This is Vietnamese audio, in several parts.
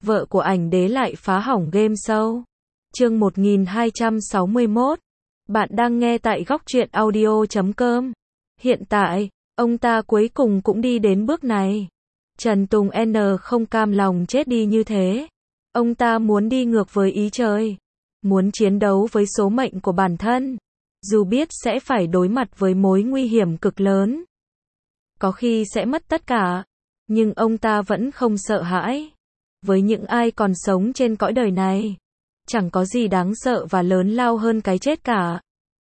vợ của ảnh đế lại phá hỏng game show. Chương 1261. Bạn đang nghe tại góc truyện audio.com. Hiện tại, ông ta cuối cùng cũng đi đến bước này. Trần Tùng N không cam lòng chết đi như thế. Ông ta muốn đi ngược với ý trời. Muốn chiến đấu với số mệnh của bản thân. Dù biết sẽ phải đối mặt với mối nguy hiểm cực lớn. Có khi sẽ mất tất cả. Nhưng ông ta vẫn không sợ hãi. Với những ai còn sống trên cõi đời này, chẳng có gì đáng sợ và lớn lao hơn cái chết cả.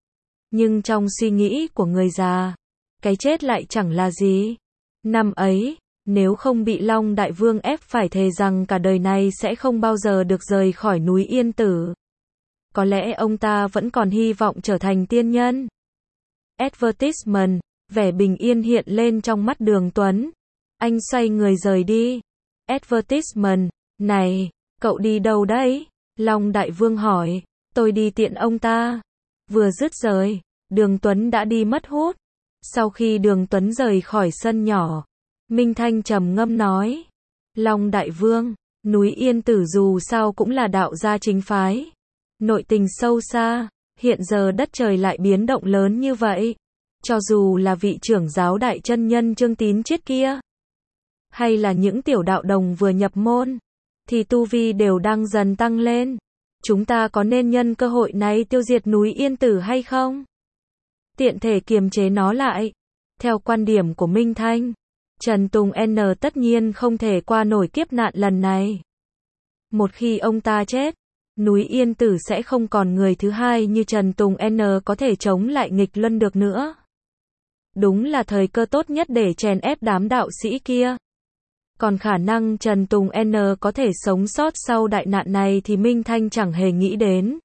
Nhưng trong suy nghĩ của người già, cái chết lại chẳng là gì. Năm ấy, nếu không bị Long Đại Vương ép phải thề rằng cả đời này sẽ không bao giờ được rời khỏi núi Yên Tử, có lẽ ông ta vẫn còn hy vọng trở thành tiên nhân. Advertisement, vẻ bình yên hiện lên trong mắt Đường Tuấn. Anh xoay người rời đi. Advertisement, này, cậu đi đâu đấy? Long Đại Vương hỏi. Tôi đi tiện ông ta. Vừa dứt lời, Đường Tuấn đã đi mất hút. Sau khi Đường Tuấn rời khỏi sân nhỏ, Minh Thanh trầm ngâm nói. Long Đại Vương, núi Yên Tử dù sao cũng là đạo gia chính phái. Nội tình sâu xa, hiện giờ đất trời lại biến động lớn như vậy. Cho dù là vị trưởng giáo đại chân nhân Trương Tín Chiết kia, hay là những tiểu đạo đồng vừa nhập môn, thì tu vi đều đang dần tăng lên. Chúng ta có nên nhân cơ hội này tiêu diệt núi Yên Tử hay không? Tiện thể kiềm chế nó lại. Theo quan điểm của Minh Thanh, Trần Tùng N tất nhiên không thể qua nổi kiếp nạn lần này. Một khi ông ta chết, núi Yên Tử sẽ không còn người thứ hai như Trần Tùng N có thể chống lại nghịch luân được nữa. Đúng là thời cơ tốt nhất để chèn ép đám đạo sĩ kia. Còn khả năng Trần Tùng N có thể sống sót sau đại nạn này thì Minh Thanh chẳng hề nghĩ đến.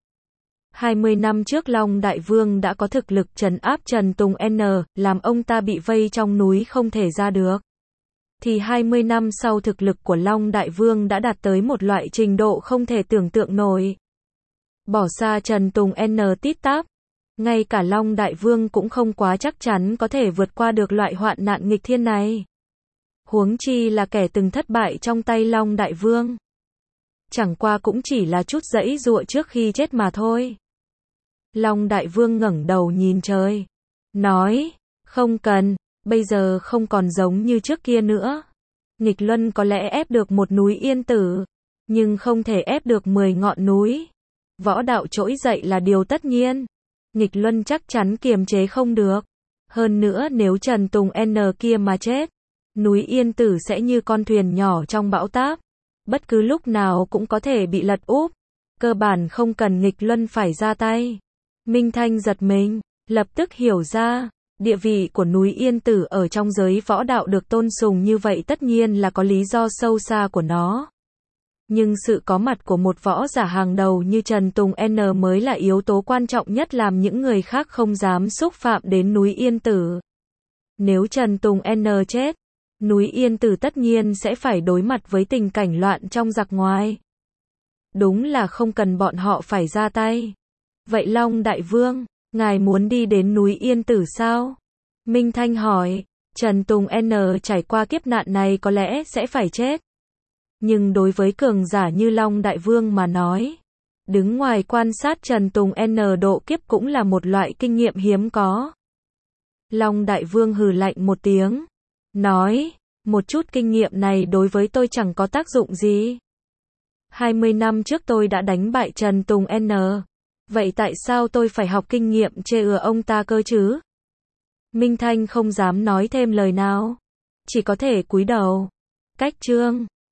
20 năm trước Long Đại Vương đã có thực lực trấn áp Trần Tùng N, làm ông ta bị vây trong núi không thể ra được. Thì 20 năm sau thực lực của Long Đại Vương đã đạt tới một loại trình độ không thể tưởng tượng nổi. Bỏ xa Trần Tùng N tít tắp, ngay cả Long Đại Vương cũng không quá chắc chắn có thể vượt qua được loại hoạn nạn nghịch thiên này. Huống chi là kẻ từng thất bại trong tay Long Đại Vương. Chẳng qua cũng chỉ là chút giãy giụa trước khi chết mà thôi. Long Đại Vương ngẩng đầu nhìn trời, nói, không cần, bây giờ không còn giống như trước kia nữa. Nghịch luân có lẽ ép được một núi Yên Tử, nhưng không thể ép được 10 ngọn núi. Võ đạo trỗi dậy là điều tất nhiên. Nghịch luân chắc chắn kiềm chế không được. Hơn nữa nếu Trần Tùng N kia mà chết, núi Yên Tử sẽ như con thuyền nhỏ trong bão táp. Bất cứ lúc nào cũng có thể bị lật úp. Cơ bản không cần nghịch luân phải ra tay. Minh Thanh giật mình, lập tức hiểu ra, địa vị của núi Yên Tử ở trong giới võ đạo được tôn sùng như vậy tất nhiên là có lý do sâu xa của nó. Nhưng sự có mặt của một võ giả hàng đầu như Trần Tùng N mới là yếu tố quan trọng nhất làm những người khác không dám xúc phạm đến núi Yên Tử. Nếu Trần Tùng N chết, núi Yên Tử tất nhiên sẽ phải đối mặt với tình cảnh loạn trong giặc ngoài. Đúng là không cần bọn họ phải ra tay. Vậy Long Đại Vương, ngài muốn đi đến núi Yên Tử sao? Minh Thanh hỏi. Trần Tùng N trải qua kiếp nạn này có lẽ sẽ phải chết. Nhưng đối với cường giả như Long Đại Vương mà nói, đứng ngoài quan sát Trần Tùng N độ kiếp cũng là một loại kinh nghiệm hiếm có. Long Đại Vương hừ lạnh một tiếng, nói, một chút kinh nghiệm này đối với tôi chẳng có tác dụng gì. 20 năm trước tôi đã đánh bại Trần Tùng N. Vậy tại sao tôi phải học kinh nghiệm chê ừa ông ta cơ chứ? Minh Thanh không dám nói thêm lời nào, chỉ có thể cúi đầu. Cách chương